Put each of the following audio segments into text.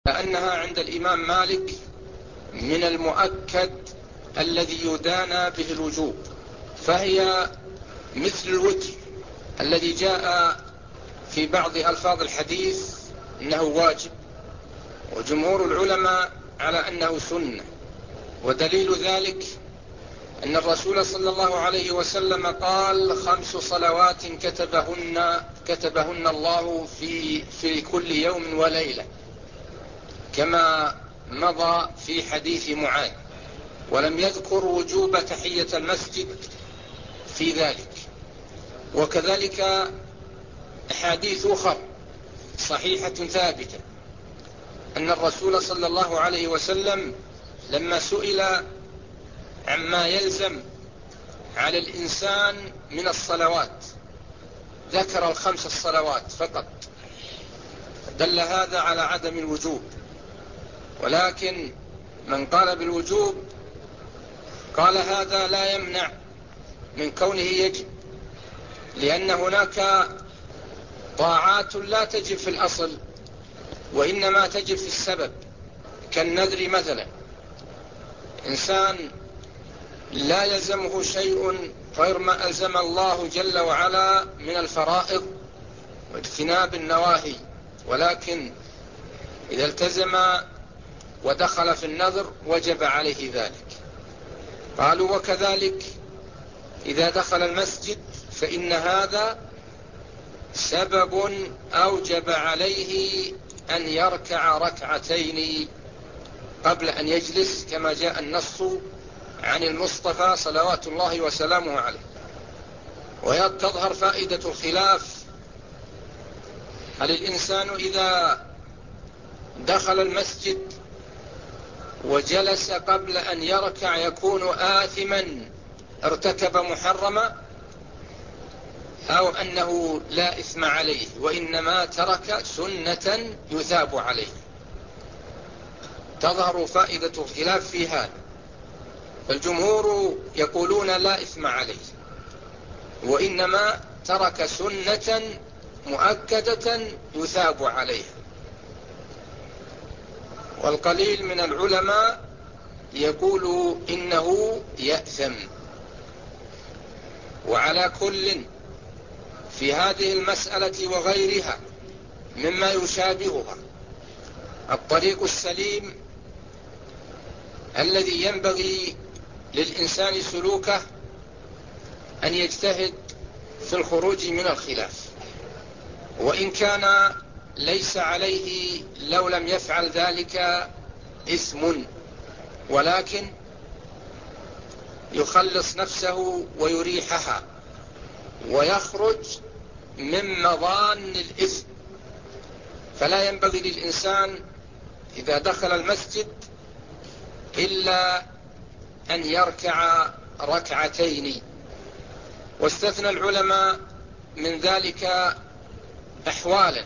لأنها عند الإمام مالك من المؤكد الذي يدانى به الوجوب، فهي مثل الوتر الذي جاء في بعض ألفاظ الحديث إنه واجب، وجمهور العلماء على أنه سنة. ودليل ذلك أن الرسول صلى الله عليه وسلم قال: 5 صلوات كتبهن الله في كل يوم وليلة، كما مضى في حديث معاذ، ولم يذكر وجوب تحية المسجد في ذلك. وكذلك أحاديث أخرى صحيحة ثابتة أن الرسول صلى الله عليه وسلم لما سئل عما يلزم على الإنسان من الصلوات ذكر 5 الصلوات فقط، دل هذا على عدم الوجوب. ولكن من قال بالوجوب قال هذا لا يمنع من كونه يجب، لأن هناك طاعات لا تجب في الأصل وإنما تجب في السبب، كالنذر مثلا. إنسان لا يلزمه شيء غير ما ألزم الله جل وعلا من الفرائض واجتناب النواهي، ولكن إذا التزم ودخل في النذر وجب عليه ذلك. قالوا: وكذلك إذا دخل المسجد فإن هذا سبب أوجب عليه أن يركع ركعتين قبل أن يجلس، كما جاء النص عن المصطفى صلوات الله وسلامه عليه. وتظهر فائدة الخلاف: هل الإنسان إذا دخل المسجد وجلس قبل أن يركع يكون آثما ارتكب محرما، أو أنه لا إثم عليه وإنما ترك سنة يثاب عليه؟ تظهر فائدة الخلاف في هذا. الجمهور يقولون لا إثم عليه وإنما ترك سنة مؤكدة يثاب عليها. والقليل من العلماء يقول إنه يأثم. وعلى كل في هذه المسألة وغيرها مما يشابهها الطريق السليم الذي ينبغي للإنسان سلوكه أن يجتهد في الخروج من الخلاف، وإن كان ليس عليه لو لم يفعل ذلك إثم، ولكن يخلص نفسه ويريحها ويخرج من مظان الإثم. فلا ينبغي للإنسان إذا دخل المسجد إلا أن يركع ركعتين. واستثنى العلماء من ذلك أحوالا،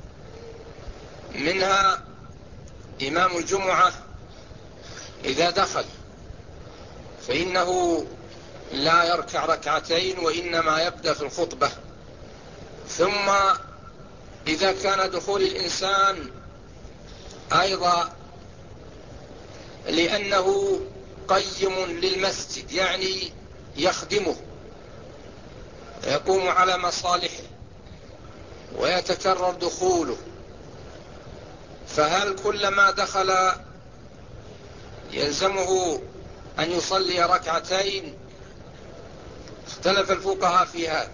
منها إمام الجمعة إذا دخل فإنه لا يركع ركعتين وإنما يبدأ في الخطبة. ثم إذا كان دخول الإنسان أيضا لأنه قيم للمسجد، يعني يخدمه يقوم على مصالحه ويتكرر دخوله، فهل كلما دخل يلزمه أن يصلي ركعتين؟ اختلف الفقهاء في هذا،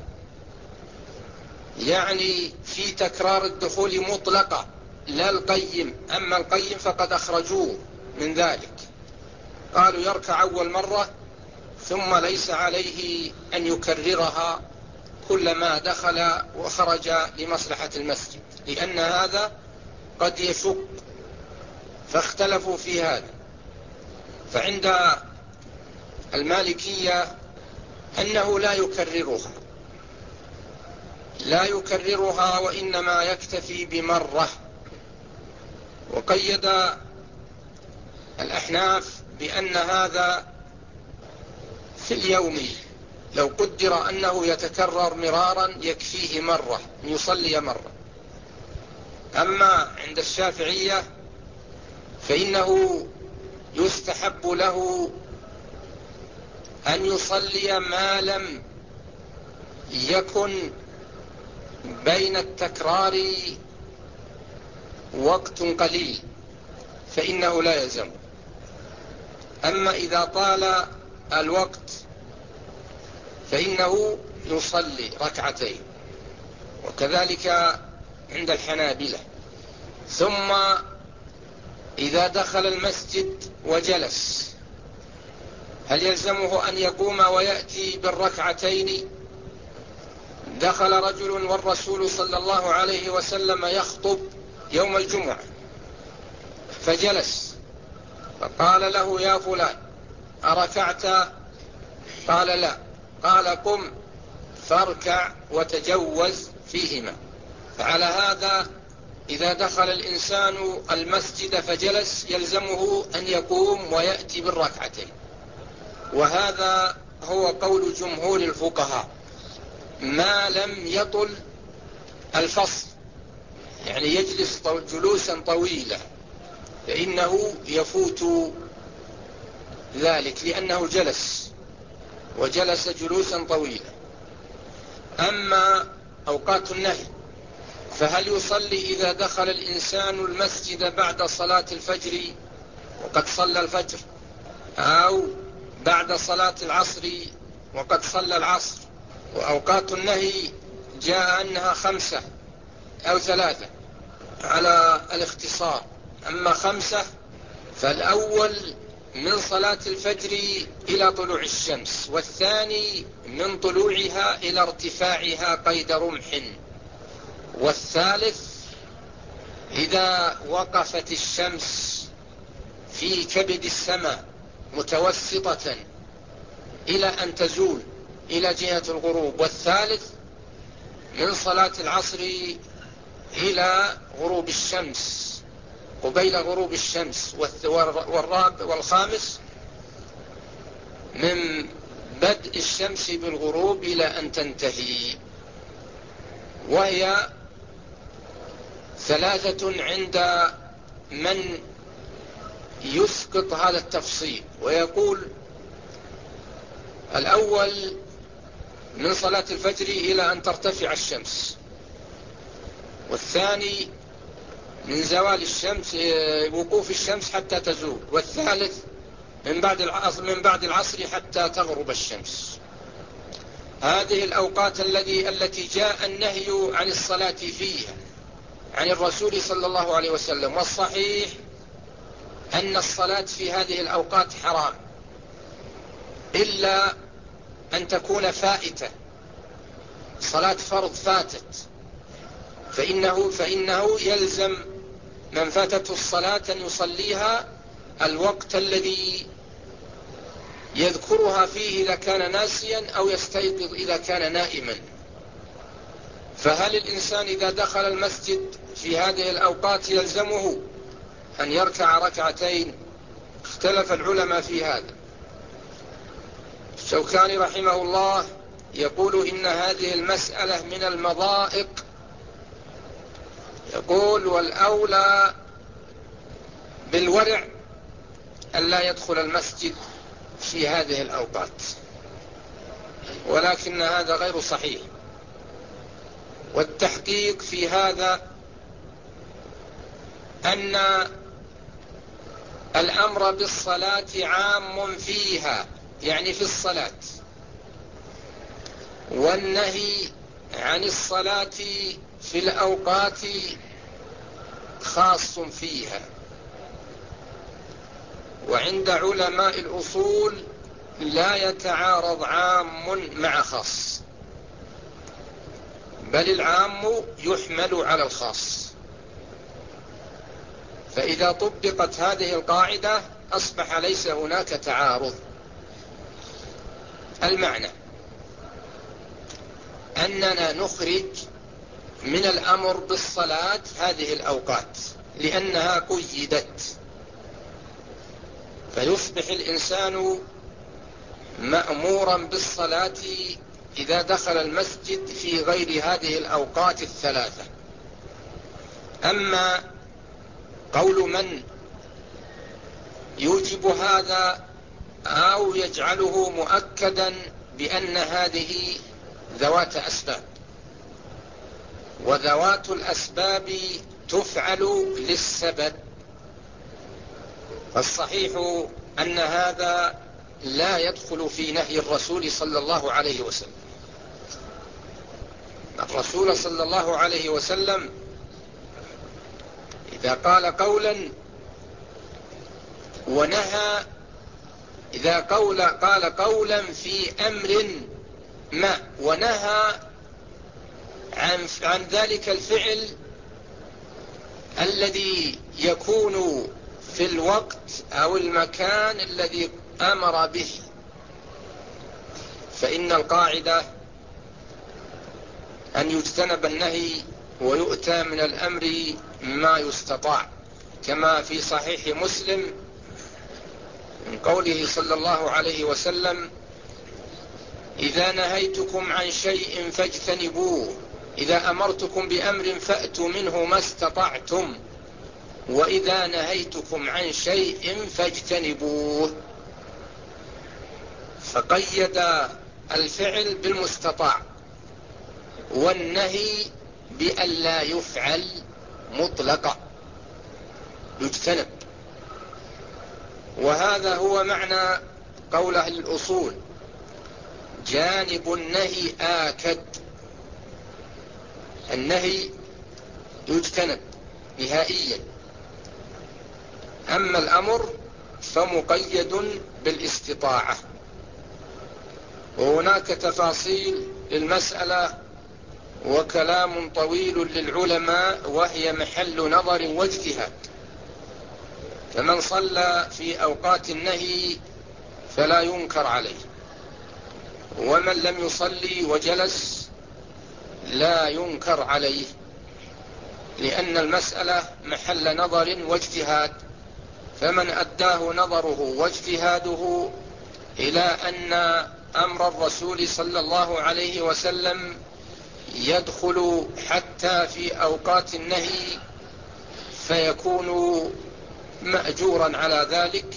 يعني في تكرار الدخول مطلقة لا القيم. أما القيم فقد أخرجوه من ذلك، قالوا يركع أول مرة ثم ليس عليه أن يكررها كلما دخل وخرج لمصلحة المسجد، لأن هذا قد يشق، فاختلفوا في هذا. فعند المالكية أنه لا يكررها وإنما يكتفي بمرة. وقيد الأحناف بأن هذا في اليوم، لو قدر أنه يتكرر مرارا يكفيه مرة، يصلي مرة. أما عند الشافعية فإنه يستحب له أن يصلي ما لم يكن بين التكرار وقت قليل، فإنه لا يلزم. أما إذا طال الوقت فإنه يصلي ركعتين، وكذلك عند الحنابلة. ثم إذا دخل المسجد وجلس، هل يلزمه أن يقوم ويأتي بالركعتين؟ دخل رجل والرسول صلى الله عليه وسلم يخطب يوم الجمعة، فجلس، فقال له: يا فلان أركعت؟ قال: لا. قال: قم فاركع وتجوز فيهما. فعلى هذا إذا دخل الإنسان المسجد فجلس يلزمه أن يقوم ويأتي بالركعتين، وهذا هو قول جمهور الفقهاء ما لم يطل الفصل، يعني يجلس جلوسا طويلا، فإنه يفوت ذلك لأنه جلس وجلس جلوسا طويلا. أما أوقات النهي فهل يصلي إذا دخل الإنسان المسجد بعد صلاة الفجر وقد صلى الفجر، أو بعد صلاة العصر وقد صلى العصر؟ وأوقات النهي جاء أنها 5 أو 3 على الاختصار. أما 5 فالأول من صلاة الفجر إلى طلوع الشمس، والثاني من طلوعها إلى ارتفاعها قيد رمح، والثالث إذا وقفت الشمس في كبد السماء متوسطة إلى أن تزول إلى جهة الغروب، والثالث من صلاة العصر إلى غروب الشمس قبيل غروب الشمس، والخامس من بدء الشمس بالغروب إلى أن تنتهي. وهي 3 عند من يسقط هذا التفصيل ويقول: الأول من صلاة الفجر إلى أن ترتفع الشمس، والثاني من زوال الشمس وقوف الشمس حتى تزول، والثالث من بعد العصر حتى تغرب الشمس. هذه الأوقات التي جاء النهي عن الصلاة فيها عن الرسول صلى الله عليه وسلم، والصحيح أن الصلاة في هذه الأوقات حرام إلا أن تكون فائتة، صلاة فرض فاتت، فإنه يلزم من فاتته الصلاة أن يصليها الوقت الذي يذكرها فيه إذا كان ناسيا أو يستيقظ إذا كان نائما. فهل الإنسان إذا دخل المسجد في هذه الأوقات يلزمه أن يركع ركعتين؟ اختلف العلماء في هذا. الشوكاني رحمه الله يقول إن هذه المسألة من المضائق، يقول: والأولى بالورع ألا يدخل المسجد في هذه الأوقات، ولكن هذا غير صحيح. والتحقيق في هذا أن الأمر بالصلاة عام فيها، يعني في الصلاة، والنهي عن الصلاة في الأوقات خاص فيها. وعند علماء الأصول لا يتعارض عام مع خاص، بل العام يحمل على الخاص. فإذا طبقت هذه القاعدة أصبح ليس هناك تعارض. المعنى أننا نخرج من الأمر بالصلاة هذه الأوقات لأنها قيدت، فيصبح الإنسان مأمورا بالصلاة إذا دخل المسجد في غير هذه الأوقات ال3. أما قول من يوجب هذا أو يجعله مؤكدا بأن هذه ذوات أسباب، وذوات الأسباب تفعل للسبب. فالصحيح أن هذا لا يدخل في نهي الرسول صلى الله عليه وسلم. الرسول صلى الله عليه وسلم إذا قال قولا ونهى، إذا قال قولا في أمر ما ونهى عن ذلك الفعل الذي يكون في الوقت أو المكان الذي أمر به، فإن القاعدة أن يجتنب النهي ويؤتى من الأمر ما يستطاع، كما في صحيح مسلم من قوله صلى الله عليه وسلم: إذا نهيتكم عن شيء فاجتنبوه، إذا أمرتكم بأمر فأتوا منه ما استطعتم، وإذا نهيتكم عن شيء فاجتنبوه. فقيد الفعل بالمستطاع والنهي بأن لا يفعل مطلقا، يجتنب. وهذا هو معنى قول أهل الأصول: جانب النهي آكد. النهي يجتنب نهائيا، أما الأمر فمقيد بالاستطاعة. وهناك تفاصيل للمسألة وكلام طويل للعلماء، وهي محل نظر واجتهاد. فمن صلى في أوقات النهي فلا ينكر عليه، ومن لم يصلي وجلس لا ينكر عليه، لأن المسألة محل نظر واجتهاد. فمن أداه نظره واجتهاده إلى أن أمر الرسول صلى الله عليه وسلم يدخل حتى في أوقات النهي فيكون مأجورا على ذلك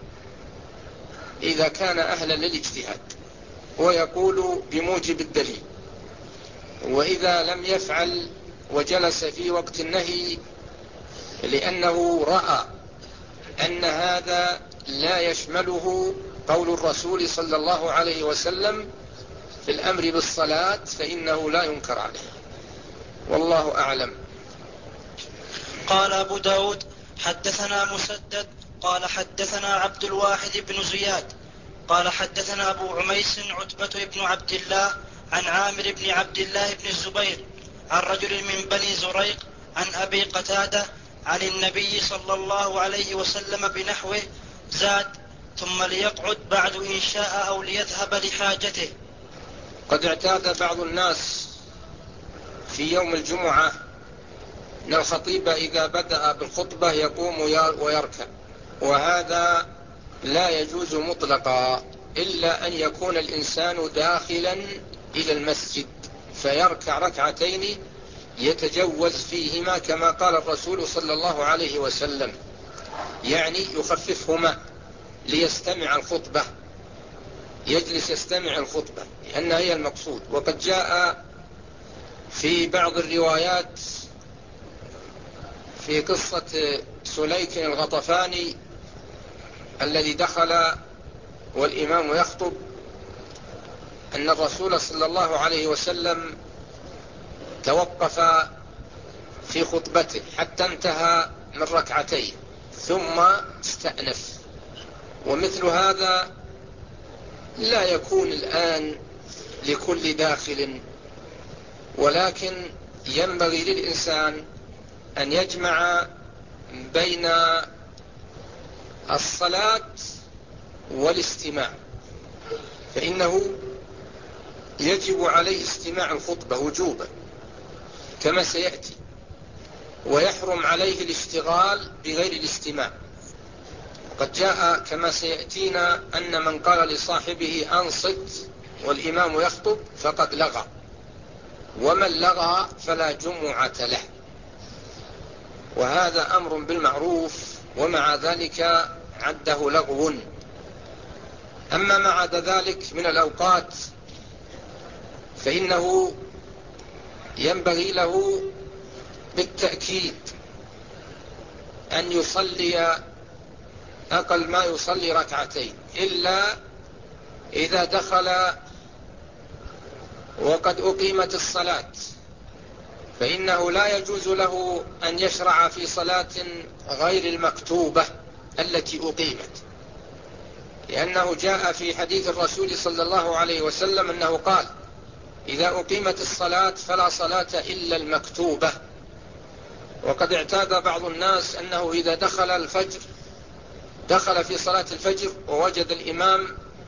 إذا كان أهلا للاجتهاد ويقول بموجب الدليل. وإذا لم يفعل وجلس في وقت النهي لأنه رأى أن هذا لا يشمله قول الرسول صلى الله عليه وسلم في الأمر بالصلاة، فإنه لا ينكر عليه، والله أعلم. قال أبو داود: حدثنا مسدد قال حدثنا عبد الواحد بن زياد قال حدثنا أبو عميس عتبة بن عبد الله عن عامر بن عبد الله بن الزبير عن رجل من بني زريق عن أبي قتادة عن النبي صلى الله عليه وسلم بنحوه، زاد: ثم ليقعد بعد إن شاء أو ليذهب لحاجته. قد اعتاد بعض الناس في يوم الجمعة أن الخطيب إذا بدأ بالخطبة يقوم ويركع، وهذا لا يجوز مطلقا إلا أن يكون الإنسان داخلا إلى المسجد فيركع ركعتين يتجوز فيهما كما قال الرسول صلى الله عليه وسلم، يعني يخففهما ليستمع الخطبة، يجلس يستمع الخطبة، لأنها هي المقصود. وقد جاء في بعض الروايات في قصة سليك الغطفاني الذي دخل والإمام يخطب أن الرسول صلى الله عليه وسلم توقف في خطبته حتى انتهى من ركعتين ثم استأنف. ومثل هذا لا يكون الآن لكل داخل، ولكن ينبغي للإنسان أن يجمع بين الصلاة والاستماع، فإنه يجب عليه استماع الخطبة وجوبا كما سيأتي، ويحرم عليه الاشتغال بغير الاستماع. قد جاء كما سيأتينا أن من قال لصاحبه أنصت والإمام يخطب فقد لغى، ومن لغى فلا جمعة له. وهذا أمر بالمعروف، ومع ذلك عده لغو. أما ما عدا ذلك من الأوقات فإنه ينبغي له بالتأكيد أن يصلي أقل ما يصلي ركعتين، إلا إذا دخل وقد أقيمت الصلاة، فإنه لا يجوز له أن يشرع في صلاة غير المكتوبة التي أقيمت، لأنه جاء في حديث الرسول صلى الله عليه وسلم أنه قال: إذا أقيمت الصلاة فلا صلاة إلا المكتوبة. وقد اعتاد بعض الناس أنه إذا دخل في صلاة الفجر ووجد الإمام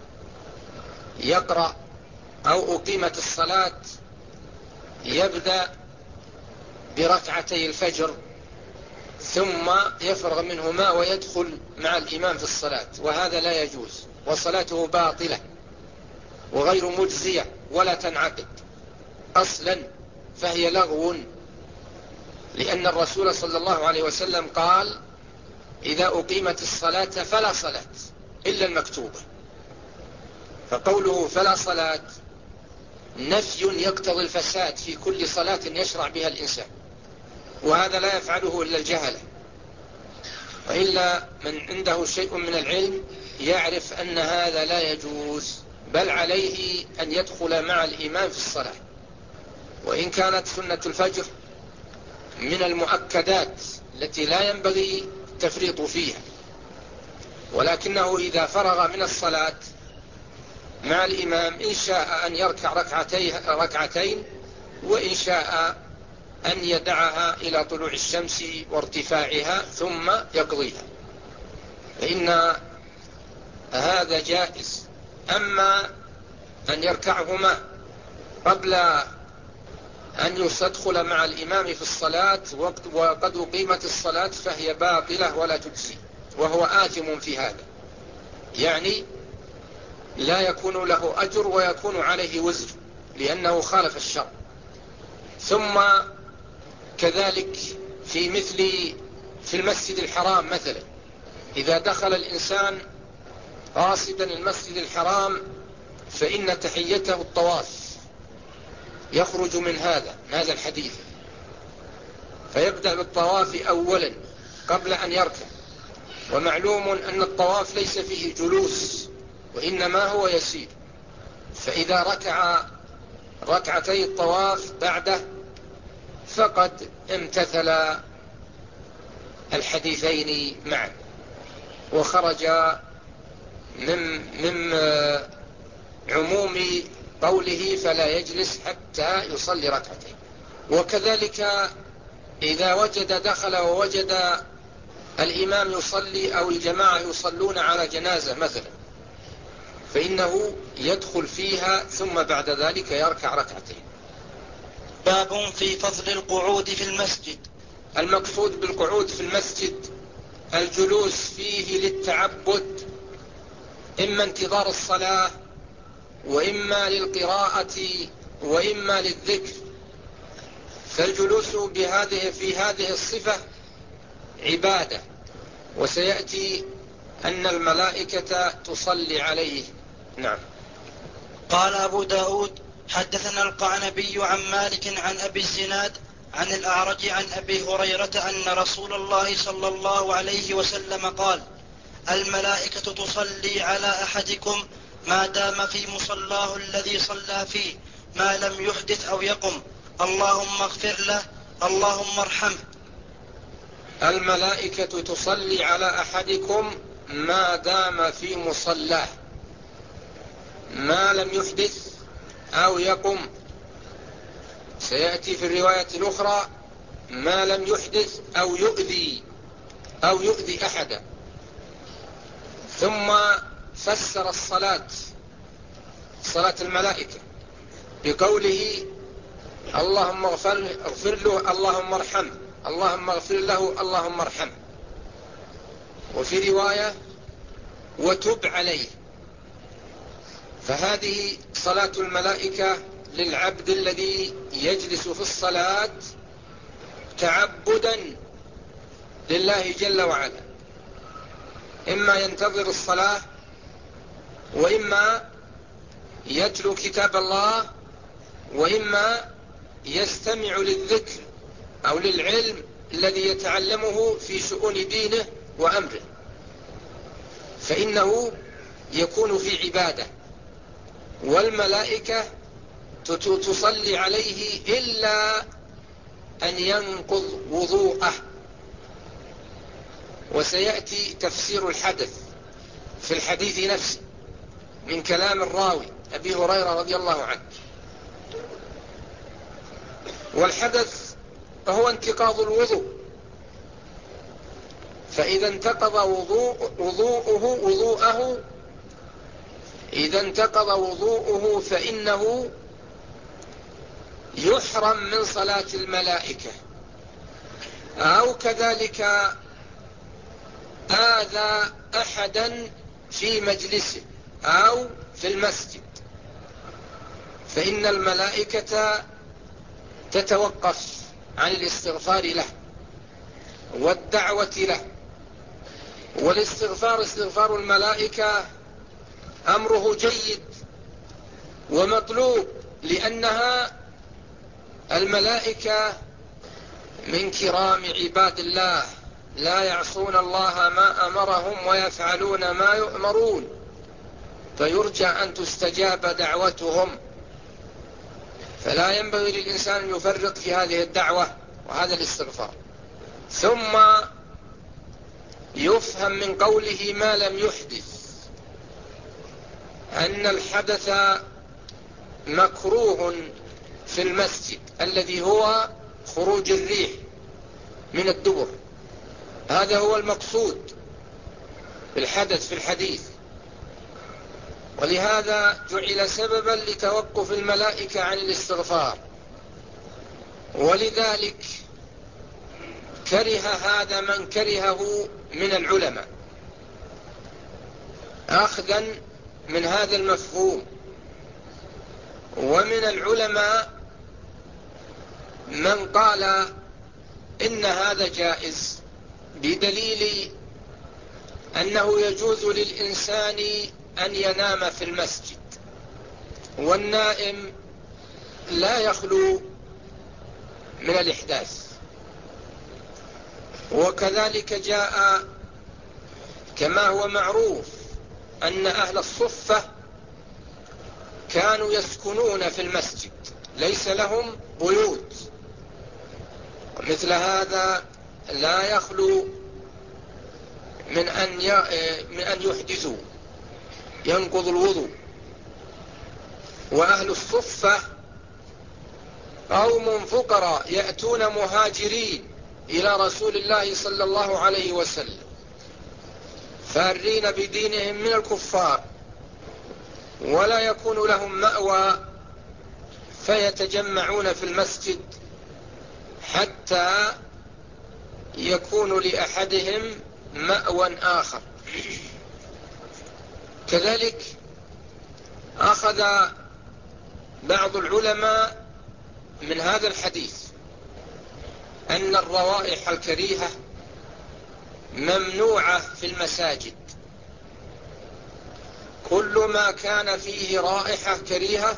يقرأ أو أقيمت الصلاة يبدأ بركعتي الفجر ثم يفرغ منهما ويدخل مع الإمام في الصلاة، وهذا لا يجوز، وصلاته باطلة وغير مجزية ولا تنعقد أصلا، فهي لغو، لأن الرسول صلى الله عليه وسلم قال: إذا أقيمت الصلاة فلا صلاة إلا المكتوبة. فقوله فلا صلاة نفي يقتضي الفساد في كل صلاة يشرع بها الإنسان، وهذا لا يفعله إلا الجهلة، وإلا من عنده شيء من العلم يعرف أن هذا لا يجوز، بل عليه أن يدخل مع الإمام في الصلاة. وإن كانت سنة الفجر من المؤكدات التي لا ينبغي التفريط فيها، ولكنه إذا فرغ من الصلاة مع الإمام إن شاء أن يركع ركعتين، وإن شاء أن يدعها إلى طلوع الشمس وارتفاعها ثم يقضيها، فإن هذا جائز. أما أن يركعهما قبل أن يدخل مع الإمام في الصلاة وقد أقيمت الصلاة فهي باطلة ولا تجزي، وهو آثم في هذا، يعني لا يكون له أجر ويكون عليه وزر، لأنه خالف الشرع. ثم كذلك في المسجد الحرام مثلا، إذا دخل الإنسان قاصدا المسجد الحرام فإن تحيته الطواف، يخرج من هذا الحديث، فيبدأ بالطواف أولا قبل أن يركع. ومعلوم أن الطواف ليس فيه جلوس، وإنما هو يسير، فإذا ركع ركعتي الطواف بعده فقد امتثل الحديثين معا، وخرج من عموم قوله فلا يجلس حتى يصلي ركعتين. وكذلك إذا دخل ووجد الإمام يصلي أو الجماعة يصلون على جنازة مثلا، فإنه يدخل فيها ثم بعد ذلك يركع ركعتين. باب في فضل القعود في المسجد. المقصود بالقعود في المسجد الجلوس فيه للتعبد، إما انتظار الصلاة وإما للقراءة وإما للذكر، فالجلوس في هذه الصفة عبادة، وسيأتي أن الملائكة تصلي عليه. نعم. قال أبو داود: حدثنا القعنبي عن مالك عن أبي الزناد عن الأعرج عن أبي هريرة أن رسول الله صلى الله عليه وسلم قال: الملائكة تصلي على أحدكم ما دام في مصلاه الذي صلى فيه ما لم يحدث أو يقم، اللهم اغفر له، اللهم ارحمه. الملائكة تصلي على أحدكم ما دام في مصلاه ما لم يحدث أو يقم. سيأتي في الرواية الأخرى ما لم يحدث أو يؤذي أحدا. ثم فسر صلاة الملائكة بقوله اللهم اغفر له، اللهم ارحمه، اللهم اغفر له، اللهم ارحمه. وفي رواية وتب عليه. فهذه صلاة الملائكة للعبد الذي يجلس في الصلاة تعبدا لله جل وعلا، إما ينتظر الصلاة، وإما يتلو كتاب الله، وإما يستمع للذكر أو للعلم الذي يتعلمه في شؤون دينه وأمره، فإنه يكون في عبادة. والملائكة تصلي عليه إلا أن ينقض وضوءه. وسيأتي تفسير الحدث في الحديث نفسه من كلام الراوي أبي هريرة رضي الله عنه. والحدث هو انتقاض الوضوء، فإذا انتقض وضوءه إذا انتقض وضوءه فإنه يحرم من صلاة الملائكة، أو كذلك آذى أحدا في مجلسه أو في المسجد، فإن الملائكة تتوقف عن الاستغفار له والدعوة له. والاستغفار، استغفار الملائكة، أمره جيد ومطلوب، لأنها الملائكة من كرام عباد الله، لا يعصون الله ما أمرهم ويفعلون ما يؤمرون، فيرجى أن تستجاب دعوتهم. فلا ينبغي للإنسان أن يفرط في هذه الدعوة وهذا الاستغفار. ثم يفهم من قوله ما لم يحدث أن الحدث مكروه في المسجد، الذي هو خروج الريح من الدبر، هذا هو المقصود بالحدث في الحديث. ولهذا جعل سببا لتوقف الملائكة عن الاستغفار، ولذلك كره هذا من كرهه من العلماء، أخذا من هذا المفهوم. ومن العلماء من قال إن هذا جائز، بدليل أنه يجوز للإنسان أن ينام في المسجد، والنائم لا يخلو من الإحداث. وكذلك جاء كما هو معروف أن أهل الصفة كانوا يسكنون في المسجد، ليس لهم بيوت، مثل هذا لا يخلو من أن يحدثوا، ينقض الوضوء. وأهل الصفة قوم فقراء يأتون مهاجرين إلى رسول الله صلى الله عليه وسلم، فارين بدينهم من الكفار، ولا يكون لهم مأوى، فيتجمعون في المسجد حتى يكون لأحدهم مأوى آخر. كذلك أخذ بعض العلماء من هذا الحديث أن الروائح الكريهة ممنوعة في المساجد، كل ما كان فيه رائحة كريهة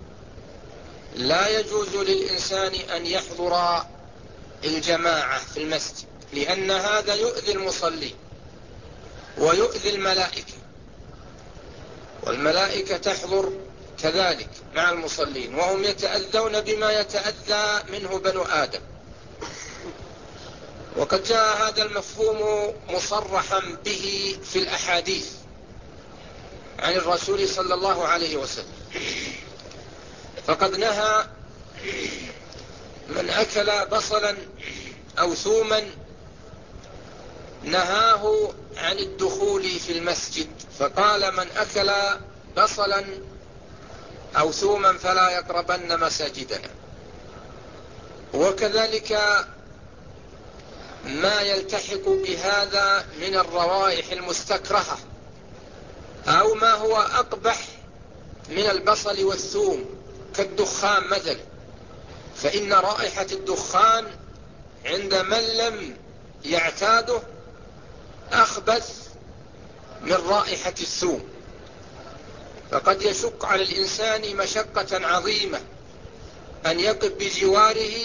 لا يجوز للإنسان أن يحضر الجماعة في المسجد، لأن هذا يؤذي المصلين ويؤذي الملائكة، والملائكة تحضر كذلك مع المصلين، وهم يتأذون بما يتأذى منه بنو آدم. وقد جاء هذا المفهوم مصرحا به في الأحاديث عن الرسول صلى الله عليه وسلم، فقد نهى من أكل بصلا أو ثوما، نهاه عن الدخول في المسجد، فقال من أكل بصلا أو ثوما فلا يقربن مساجدنا. وكذلك ما يلتحق بهذا من الروائح المستكرهة، أو ما هو أقبح من البصل والثوم كالدخان مثلا، فإن رائحة الدخان عند من لم يعتاده أخبث من رائحة الثوم، فقد يشق على الإنسان مشقة عظيمة أن يقف بجواره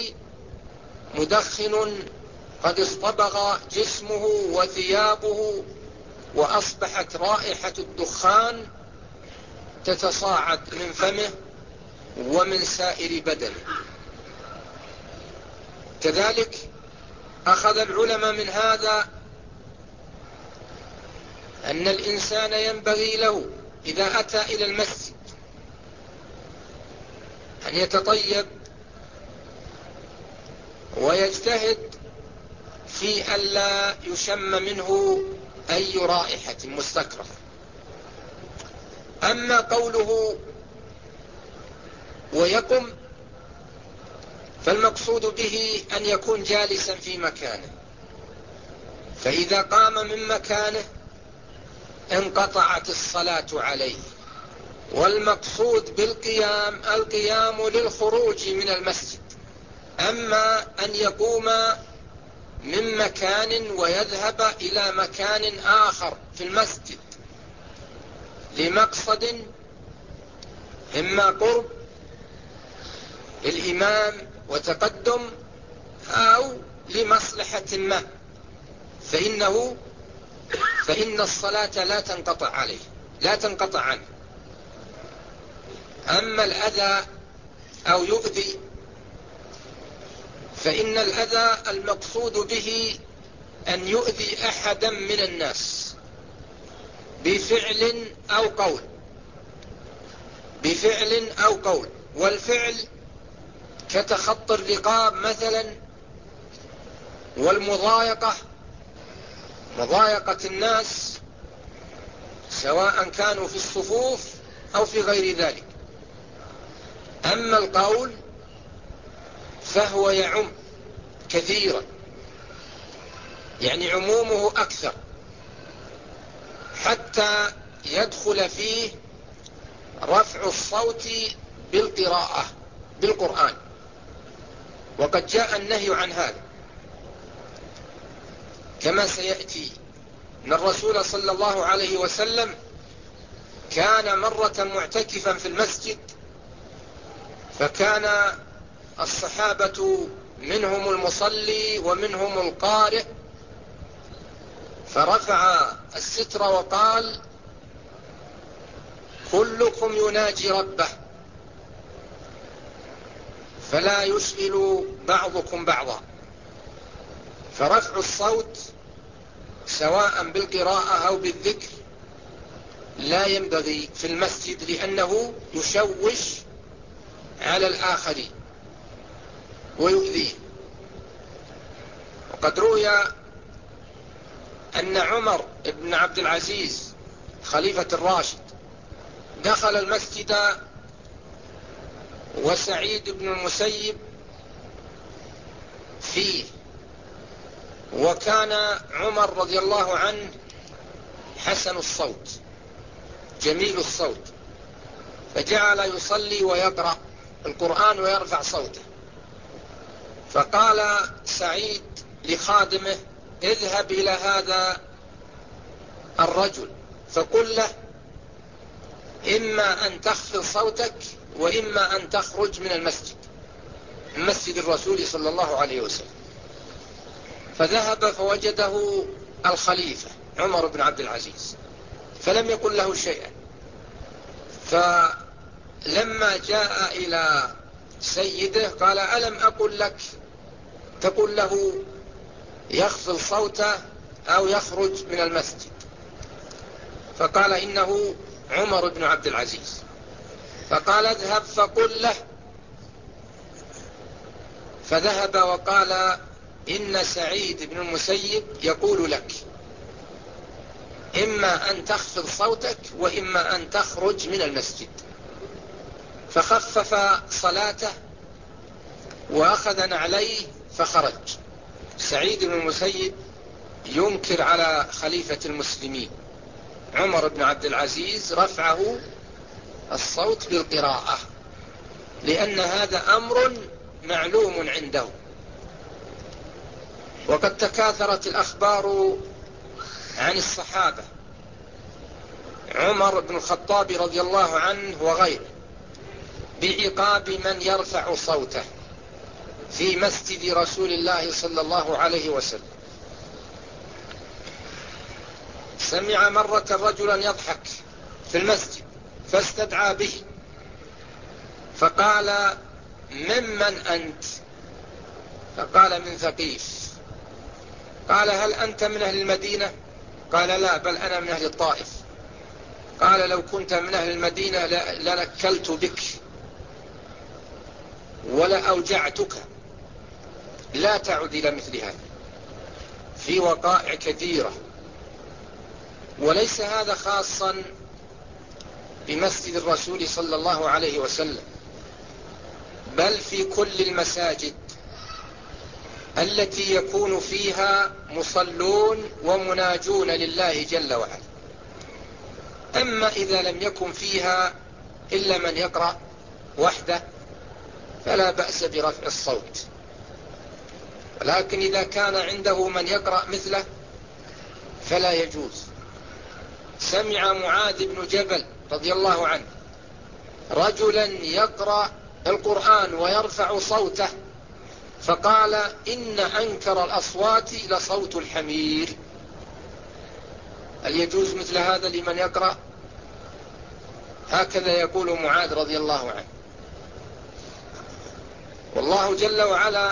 مدخن قد اصطبغ جسمه وثيابه، وأصبحت رائحة الدخان تتصاعد من فمه ومن سائر بدنه. كذلك أخذ العلماء من هذا أن الإنسان ينبغي له إذا أتى إلى المسجد أن يتطيب ويجتهد في ألا يشم منه أي رائحة مستكرهة. أما قوله ويقم فالمقصود به أن يكون جالسا في مكانه، فإذا قام من مكانه انقطعت الصلاة عليه. والمقصود بالقيام القيام للخروج من المسجد. أما أن يقوم من مكان ويذهب إلى مكان آخر في المسجد لمقصد إما قرب الإمام وتقدم أو لمصلحة ما، فإن الصلاة لا تنقطع عليه، لا تنقطع عنه. أما الأذى أو يؤذي فإن الأذى المقصود به أن يؤذي أحدا من الناس بفعل أو قول، والفعل كتخطي الرقاب مثلا، والمضايقة مضايقة الناس سواء كانوا في الصفوف أو في غير ذلك. أما القول فهو يعم كثيرا، يعني عمومه أكثر، حتى يدخل فيه رفع الصوت بالقراءة بالقرآن، وقد جاء النهي عن هذا كما سيأتي أن الرسول صلى الله عليه وسلم كان مرة معتكفا في المسجد، فكان الصحابة منهم المصلي ومنهم القارئ، فرفع الستر وقال كلكم يناجي ربه فلا يشغل بعضكم بعضا. فرفع الصوت سواء بالقراءة أو بالذكر لا ينبغي في المسجد، لأنه يشوش على الآخرين ويؤذيه. وقد روي أن عمر بن عبد العزيز خليفة الراشد دخل المسجد وسعيد بن المسيب فيه، وكان عمر رضي الله عنه حسن الصوت جميل الصوت، فجعل يصلي ويقرأ القرآن ويرفع صوته. فقال سعيد لخادمه اذهب إلى هذا الرجل فقل له إما أن تخفض صوتك وإما أن تخرج من المسجد، من مسجد الرسول صلى الله عليه وسلم. فذهب فوجده الخليفة عمر بن عبد العزيز فلم يقل له شيئا. فلما جاء إلى سيده قال ألم أقل لك تقول له يخفض صوته أو يخرج من المسجد؟ فقال إنه عمر بن عبد العزيز. فقال اذهب فقل له. فذهب وقال إن سعيد بن المسيب يقول لك إما أن تخفض صوتك وإما أن تخرج من المسجد. فخفف صلاته وأخذ نعليه فخرج. سعيد بن المسيب ينكر على خليفة المسلمين عمر بن عبد العزيز رفعه الصوت بالقراءة، لأن هذا أمر معلوم عنده. وقد تكاثرت الأخبار عن الصحابة عمر بن الخطاب رضي الله عنه وغيره بعقاب من يرفع صوته في مسجد رسول الله صلى الله عليه وسلم. سمع مرة رجلا يضحك في المسجد فاستدعى به فقال: ممن أنت؟ فقال: من ثقيف. قال: هل أنت من أهل المدينة؟ قال: لا، بل أنا من أهل الطائف. قال: لو كنت من أهل المدينة لنكلت بك ولأوجعتك، لا تعد إلى مثل هذا. في وقائع كثيرة، وليس هذا خاصا بمسجد الرسول صلى الله عليه وسلم، بل في كل المساجد التي يكون فيها مصلون ومناجون لله جل وعلا. أما إذا لم يكن فيها إلا من يقرأ وحده فلا بأس برفع الصوت، لكن إذا كان عنده من يقرأ مثله فلا يجوز. سمع معاذ بن جبل رضي الله عنه رجلا يقرأ القرآن ويرفع صوته فقال: إن أنكر الأصوات لصوت الحمير. هل يجوز مثل هذا لمن يقرأ؟ هكذا يقول معاذ رضي الله عنه. والله جل وعلا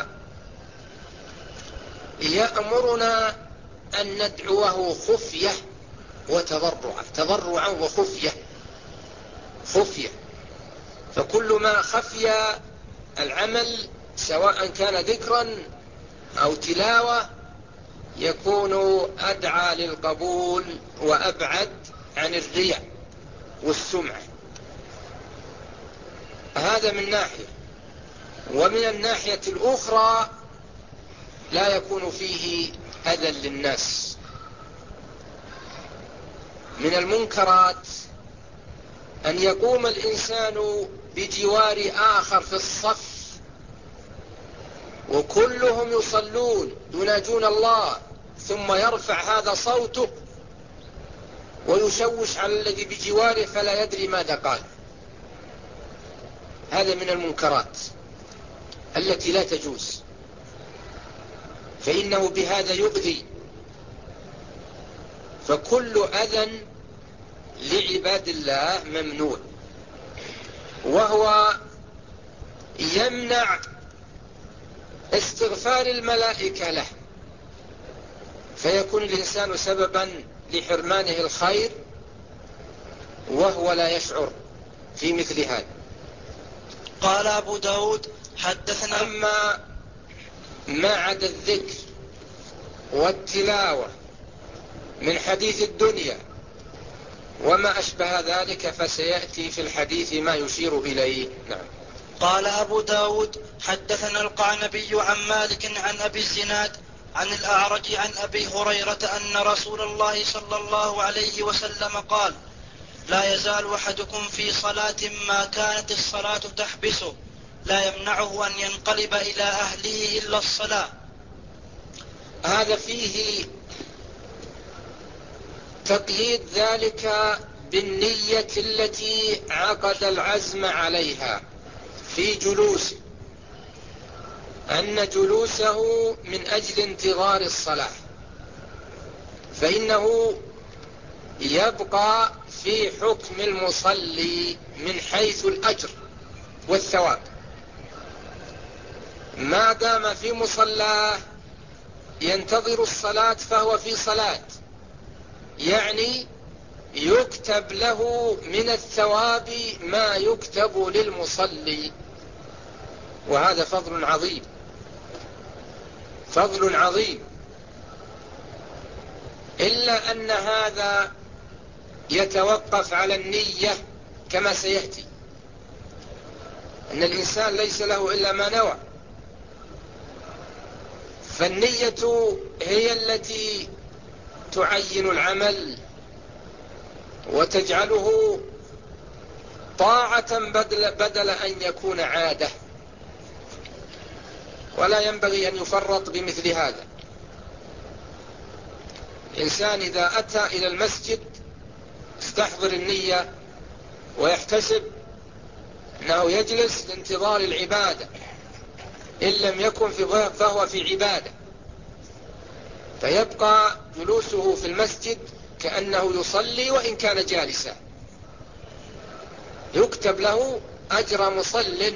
يأمرنا أن ندعوه خفية وتضرعا، تضرعا وخفية. خفية، فكل ما خفي العمل سواء كان ذكرا أو تلاوة يكون أدعى للقبول وأبعد عن الرياء والسمعة. هذا من ناحية. ومن الناحية الأخرى لا يكون فيه أذى للناس. من المنكرات أن يقوم الإنسان بجوار آخر في الصف وكلهم يصلون يناجون الله، ثم يرفع هذا صوته ويشوش على الذي بجواره فلا يدري ماذا قال. هذا من المنكرات التي لا تجوز، فإنه بهذا يؤذي. فكل أذى لعباد الله ممنوع، وهو يمنع استغفار الملائكة له، فيكون الإنسان سببا لحرمانه الخير وهو لا يشعر في مثل هذا. قال أبو داود حدثنا. أما ما عدا الذكر والتلاوة من حديث الدنيا وما أشبه ذلك فسيأتي في الحديث ما يشير إليه. نعم. قال أبو داود حدثنا القعنبي عن مالك عن أبي الزناد عن الأعرج عن أبي هريرة أن رسول الله صلى الله عليه وسلم قال: لا يزال أحدكم في صلاة ما كانت الصلاة تحبسه لا يمنعه أن ينقلب إلى أهله إلا الصلاة. هذا فيه تقييد ذلك بالنية التي عقد العزم عليها في جلوسه، أن جلوسه من أجل انتظار الصلاة، فإنه يبقى في حكم المصلي من حيث الأجر والثواب ما دام في مصلاه ينتظر الصلاة فهو في صلاة، يعني يكتب له من الثواب ما يكتب للمصلي، وهذا فضل عظيم، فضل عظيم. إلا أن هذا يتوقف على النية كما سيأتي، أن الإنسان ليس له إلا ما نوى، فالنية هي التي تعين العمل وتجعله طاعة بدل أن يكون عادة، ولا ينبغي أن يفرط بمثل هذا. الإنسان إذا أتى إلى المسجد يستحضر النية ويحتسب أنه يجلس لانتظار العبادة، إن لم يكن فهو في عبادة، فيبقى جلوسه في المسجد كأنه يصلي وإن كان جالسا، يكتب له أجر مصل،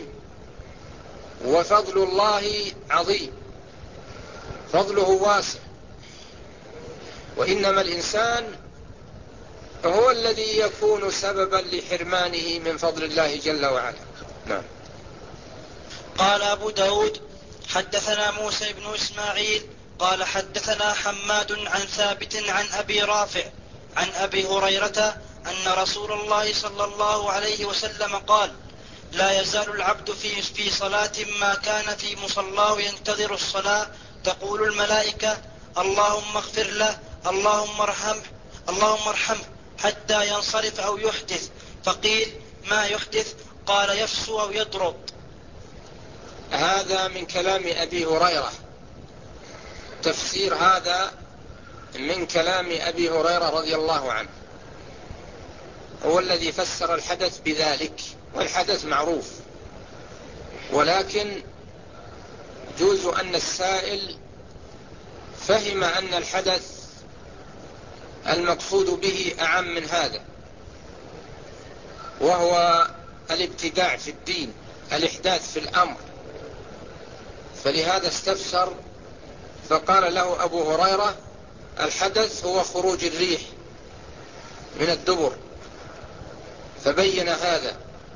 وفضل الله عظيم، فضله واسع. وإنما الإنسان هو الذي يكون سببا لحرمانه من فضل الله جل وعلا. نعم. قال أبو داود حدثنا موسى بن إسماعيل قال حدثنا حماد عن ثابت عن أبي رافع عن أبي هريرة أن رسول الله صلى الله عليه وسلم قال: لا يزال العبد في صلاة ما كان في مصلاه ينتظر الصلاة، تقول الملائكة: اللهم اغفر له، اللهم ارحمه حتى ينصرف أو يحدث. فقيل: ما يحدث؟ قال: يفسو أو يضرب. هذا من كلام أبي هريرة، تفسير هذا من كلام أبي هريرة رضي الله عنه، هو الذي فسر الحدث بذلك، والحدث معروف، ولكن جوز أن السائل فهم أن الحدث المقصود به أعم من هذا، وهو الابتداع في الدين، الإحداث في الأمر، فلهذا استفسر فقال له أبو هريرة: الحدث هو خروج الريح من الدبر، فبين هذا.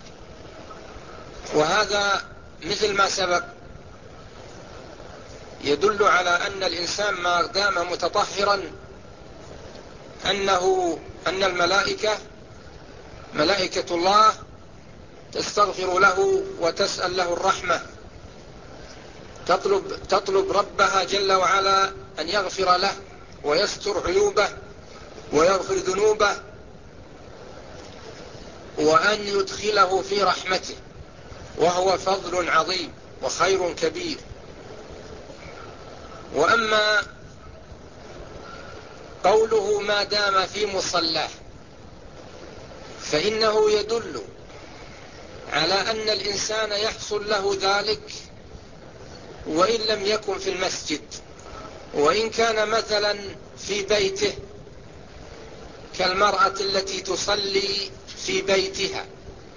وهذا مثل ما سبق يدل على أن الإنسان ما دام متطهرا أن الملائكة، ملائكة الله، تستغفر له وتسأل له الرحمة، تطلب ربها جل وعلا أن يغفر له ويستر عيوبه ويغفر ذنوبه، وأن يدخله في رحمته، وهو فضل عظيم وخير كبير. وأما قوله ما دام في مصلاه، فإنه يدل على أن الإنسان يحصل له ذلك وإن لم يكن في المسجد، وإن كان مثلا في بيته، كالمرأة التي تصلي في بيتها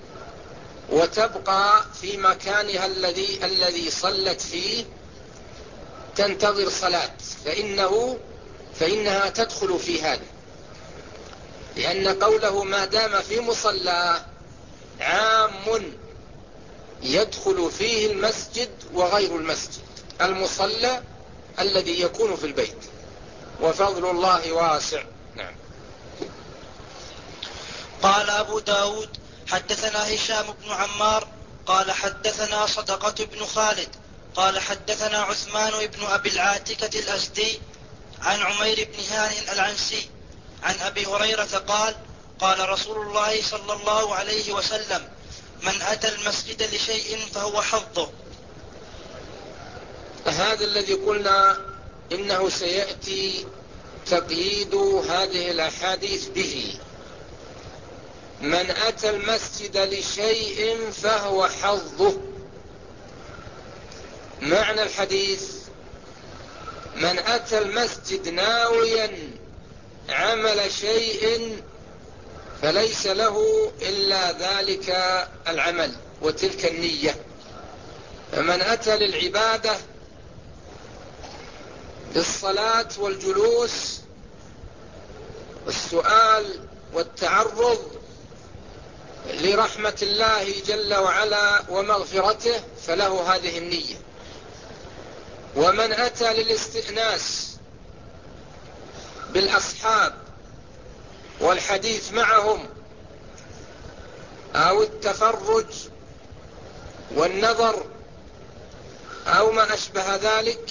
وتبقى في مكانها الذي صلت فيه تنتظر صلاة، فإنها تدخل في هذا، لأن قوله ما دام في مصلاه عام يدخل فيه المسجد وغير المسجد، المصلى الذي يكون في البيت، وفضل الله واسع. نعم. قال أبو داود حدثنا هشام بن عمار قال حدثنا صدقة بن خالد قال حدثنا عثمان بن أبي العاتكة الأزدي عن عمير بن هانئ العنسي عن أبي هريرة قال: قال رسول الله صلى الله عليه وسلم: من أتى المسجد لشيء فهو حظه. هذا الذي قلنا إنه سيأتي تقييد هذه الأحاديث به: من أتى المسجد لشيء فهو حظه. معنى الحديث: من أتى المسجد ناويا عمل شيء فليس له إلا ذلك العمل وتلك النية. فمن أتى للعبادة، للصلاة والجلوس والسؤال والتعرض لرحمة الله جل وعلا ومغفرته، فله هذه النية. ومن أتى للاستئناس بالأصحاب والحديث معهم أو التفرج والنظر أو ما أشبه ذلك،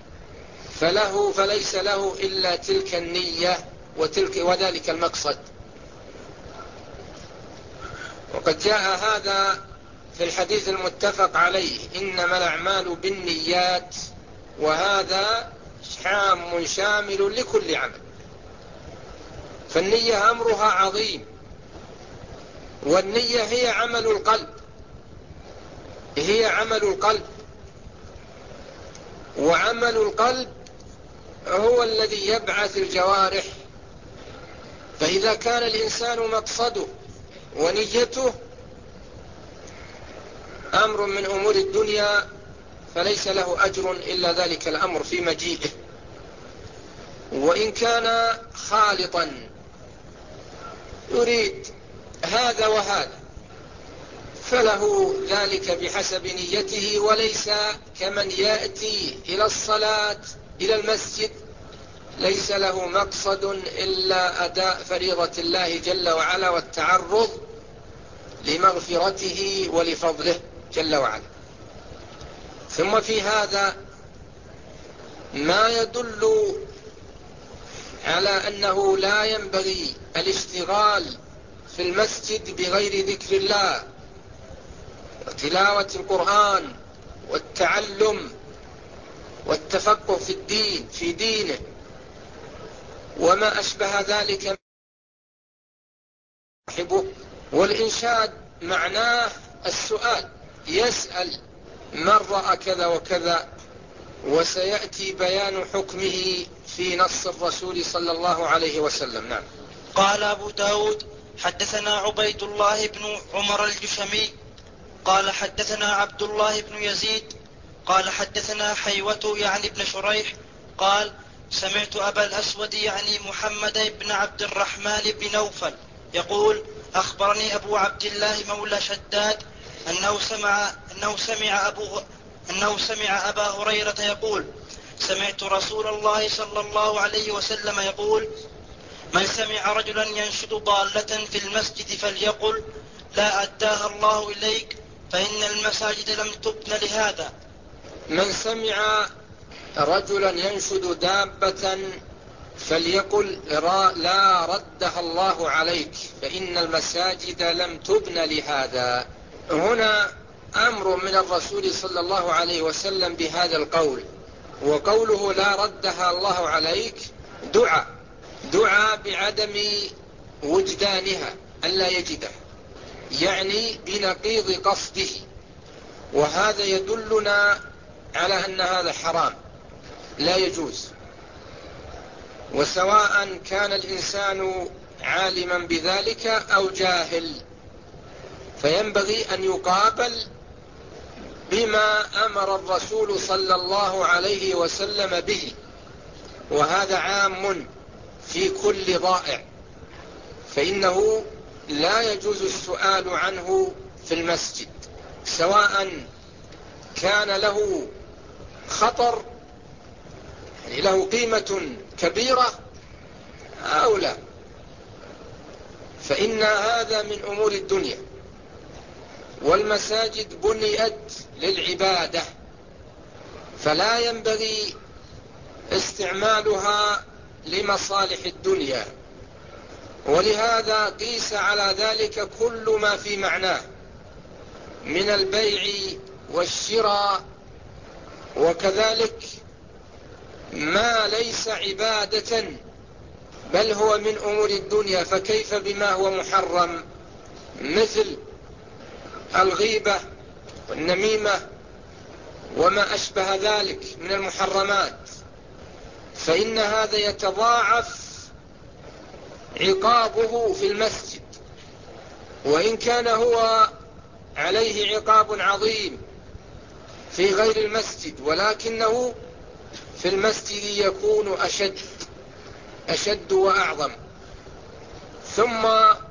فليس له إلا تلك النية وذلك المقصد. وقد جاء هذا في الحديث المتفق عليه: إنما الأعمال بالنيات، وهذا عام شامل لكل عمل. فالنية أمرها عظيم، والنية هي عمل القلب، هي عمل القلب، وعمل القلب هو الذي يبعث الجوارح. فإذا كان الإنسان مقصده ونيته أمر من أمور الدنيا فليس له أجر إلا ذلك الأمر في مجيئه، وإن كان خالطا يريد هذا وهذا فله ذلك بحسب نيته، وليس كمن يأتي إلى الصلاة إلى المسجد ليس له مقصد إلا أداء فريضة الله جل وعلا والتعرض لمغفرته ولفضله جل وعلا. ثم في هذا ما يدل على أنه لا ينبغي الاشتغال في المسجد بغير ذكر الله وتلاوة القرآن والتعلم والتفقه في الدين في دينه وما أشبه ذلك. والإنشاد معناه السؤال، يسأل من رأى كذا وكذا، وسيأتي بيان حكمه في نص الرسول صلى الله عليه وسلم. نعم. قال أبو داود حدثنا عبيد الله بن عمر الجشمي قال حدثنا عبد الله بن يزيد قال حدثنا حيوة يعني ابن شريح قال سمعت أبا الأسود يعني محمد بن عبد الرحمن بن نوفل يقول أخبرني أبو عبد الله مولى شداد أنه سمع أبا هريرة يقول سمعت رسول الله صلى الله عليه وسلم يقول من سمع رجلا ينشد ضالة في المسجد فليقل لا أداها الله إليك فإن المساجد لم تبن لهذا. من سمع رجلا ينشد دابة فليقل لا ردها الله عليك فإن المساجد لم تبن لهذا. هنا أمر من الرسول صلى الله عليه وسلم بهذا القول، وقوله لا ردها الله عليك دعاء بعدم وجدانها ألا يجدها، يعني بنقيض قصده، وهذا يدلنا على أن هذا حرام لا يجوز. وسواء كان الإنسان عالما بذلك أو جاهل فينبغي أن يقابل بما أمر الرسول صلى الله عليه وسلم به، وهذا عام في كل ضائع، فإنه لا يجوز السؤال عنه في المسجد سواء كان له خطر يعني له قيمة كبيرة أو لا، فإن هذا من أمور الدنيا، والمساجد بنيت للعبادة فلا ينبغي استعمالها لمصالح الدنيا. ولهذا قيس على ذلك كل ما في معناه من البيع والشراء، وكذلك ما ليس عبادة بل هو من أمور الدنيا، فكيف بما هو محرم مثل الغيبة والنميمة وما أشبه ذلك من المحرمات، فإن هذا يتضاعف عقابه في المسجد، وإن كان هو عليه عقاب عظيم في غير المسجد ولكنه في المسجد يكون أشد وأعظم. ثم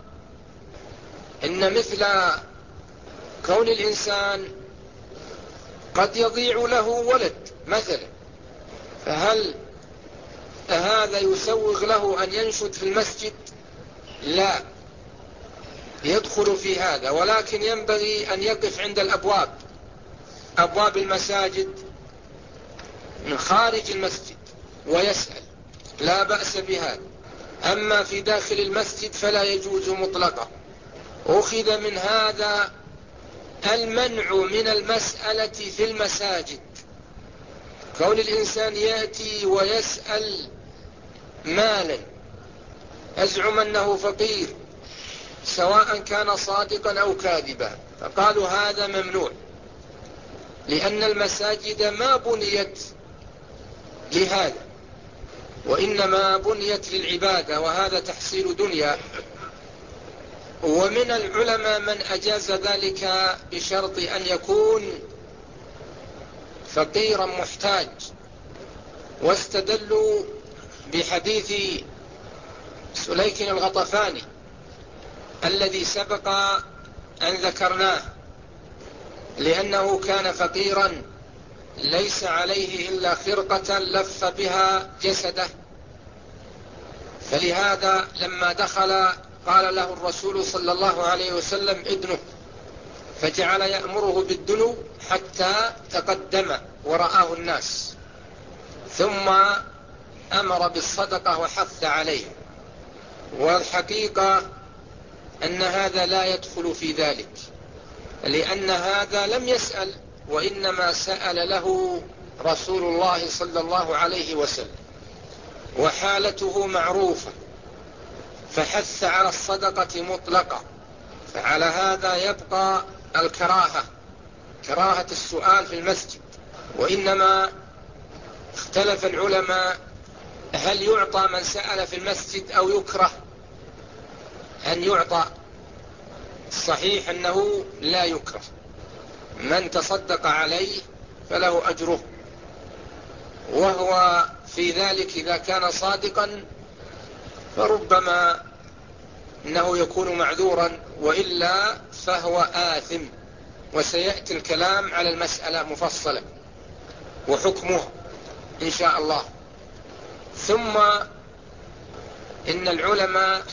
إن مثل كون الإنسان قد يضيع له ولد مثلا، فهل هذا يسوغ له أن ينشد في المسجد؟ لا، يدخل في هذا، ولكن ينبغي أن يقف عند أبواب المساجد من خارج المسجد ويسأل، لا بأس بهذا. أما في داخل المسجد فلا يجوز مطلقا. أخذ من هذا المنع من المسألة في المساجد، كون الإنسان يأتي ويسأل مالا يزعم أنه فقير سواء كان صادقا أو كاذبا، فقالوا هذا ممنوع، لأن المساجد ما بنيت لهذا، وإنما بنيت للعبادة، وهذا تحصيل دنيا. ومن العلماء من أجاز ذلك بشرط أن يكون فقيرا محتاج، واستدلوا بحديث سليك الغطفاني الذي سبق أن ذكرناه، لأنه كان فقيرا ليس عليه إلا خرقة لف بها جسده، فلهذا لما دخل قال له الرسول صلى الله عليه وسلم ادنه، فجعل يأمره بالدنو حتى تقدم ورآه الناس، ثم أمر بالصدقة وحث عليه. والحقيقة أن هذا لا يدخل في ذلك، لأن هذا لم يسأل، وإنما سأل له رسول الله صلى الله عليه وسلم، وحالته معروفة، فحث على الصدقة مطلقة. فعلى هذا يبقى كراهة السؤال في المسجد. وإنما اختلف العلماء هل يعطى من سأل في المسجد أو يكره أن يعطى. الصحيح أنه لا يكره، من تصدق عليه فله أجره، وهو في ذلك إذا كان صادقا فربما أنه يكون معذورا، وإلا فهو آثم. وسيأتي الكلام على المسألة مفصلة وحكمه إن شاء الله. ثم إن العلماء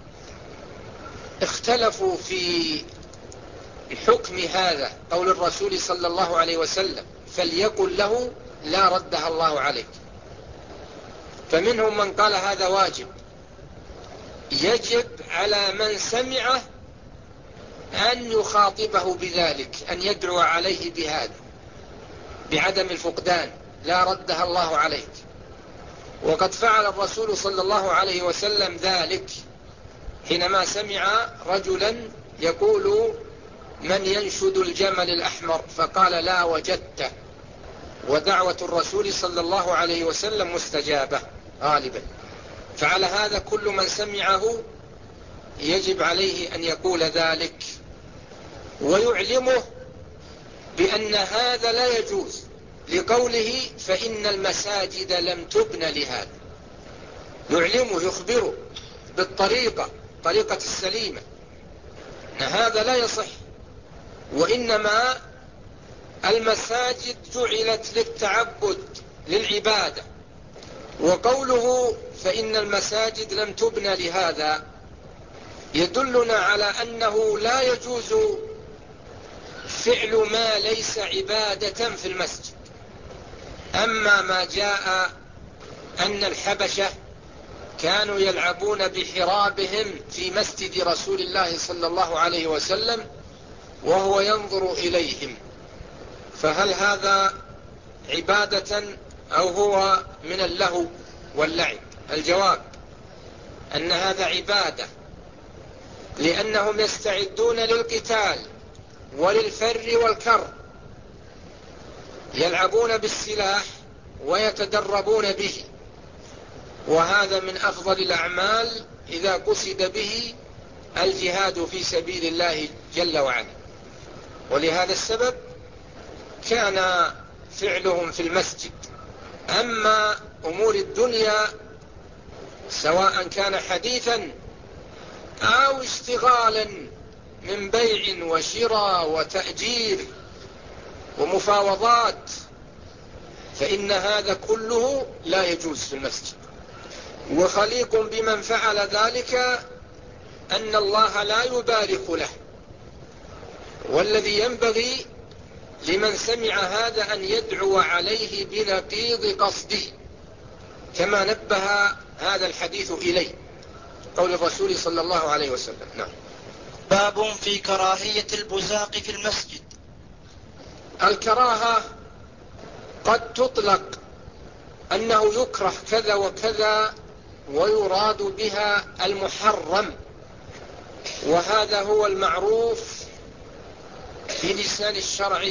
اختلفوا في حكم هذا قول الرسول صلى الله عليه وسلم فليقل له لا ردها الله عليك. فمنهم من قال هذا واجب، يجب على من سمعه أن يخاطبه بذلك، أن يدعو عليه بهذا بعدم الفقدان، لا ردها الله عليك. وقد فعل الرسول صلى الله عليه وسلم ذلك حينما سمع رجلا يقول من ينشد الجمل الأحمر، فقال لا وجدته. ودعوة الرسول صلى الله عليه وسلم مستجابة غالبا. فعلى هذا كل من سمعه يجب عليه أن يقول ذلك، ويعلمه بأن هذا لا يجوز، لقوله فإن المساجد لم تبن لهذا. يعلمه، يخبره بالطريقة السليمة أن هذا لا يصح، وإنما المساجد جعلت للتعبد للعبادة. وقوله فإن المساجد لم تبن لهذا يدلنا على أنه لا يجوز فعل ما ليس عبادة في المسجد. أما ما جاء أن الحبشة كانوا يلعبون بحرابهم في مسجد رسول الله صلى الله عليه وسلم وهو ينظر إليهم، فهل هذا عبادة أو هو من اللهو واللعب؟ الجواب أن هذا عبادة، لأنهم يستعدون للقتال وللفر والكر، يلعبون بالسلاح ويتدربون به، وهذا من أفضل الأعمال إذا قصد به الجهاد في سبيل الله جل وعلا. ولهذا السبب كان فعلهم في المسجد. أما أمور الدنيا سواء كان حديثا أو اشتغالا من بيع وشراء وتأجير ومفاوضات، فإن هذا كله لا يجوز في المسجد. وخليق بمن فعل ذلك أن الله لا يبارك له. والذي ينبغي لمن سمع هذا أن يدعو عليه بنقيض قصده، كما نبه هذا الحديث إليه قول الرسول صلى الله عليه وسلم. نعم. باب في كراهية البزاق في المسجد. الكراهة قد تطلق أنه يكره كذا وكذا، ويراد بها المحرم، وهذا هو المعروف في لسان الشرع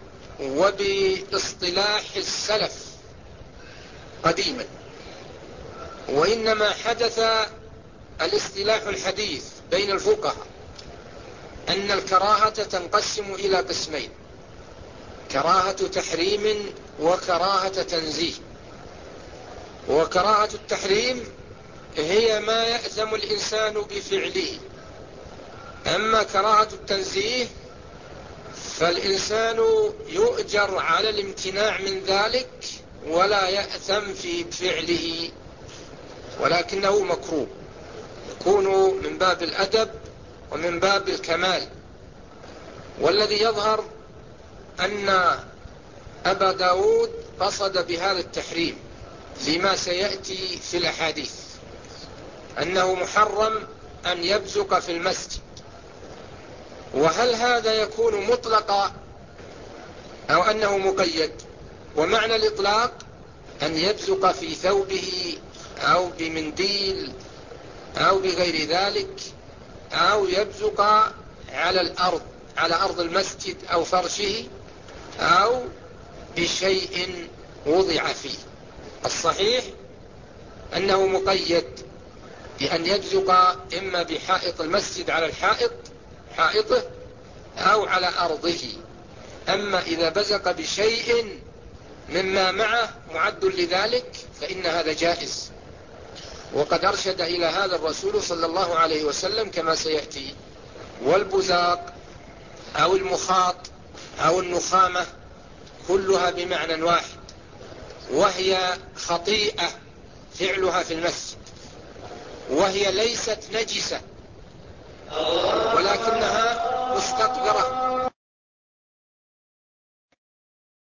وباصطلاح السلف قديما. وإنما حدث الاصطلاح الحديث بين الفقهاء أن الكراهة تنقسم إلى قسمين: كراهة تحريم وكراهة تنزيه. وكراهة التحريم هي ما يأثم الإنسان بفعله، أما كراهة التنزيه فالإنسان يؤجر على الامتناع من ذلك ولا يأثم في فعله، ولكنه مكروه، يكون من باب الأدب ومن باب الكمال. والذي يظهر أن أبا داود قصد بهذا التحريم لما سيأتي في الأحاديث، أنه محرم أن يبزق في المسجد. وهل هذا يكون مطلقا أو أنه مقيد؟ ومعنى الإطلاق أن يبزق في ثوبه أو بمنديل أو بغير ذلك، أو يبزق على الأرض، على أرض المسجد أو فرشه، أو بشيء وضع فيه. الصحيح أنه مقيد بأن يبزق إما بحائط المسجد على حائطه أو على أرضه. أما إذا بزق بشيء مما معه معد لذلك فإن هذا جائز، وقد أرشد إلى هذا الرسول صلى الله عليه وسلم كما سيأتي. والبزاق أو المخاط أو النخامة كلها بمعنى واحد، وهي خطيئة فعلها في المسجد، وهي ليست نجسة، ولكن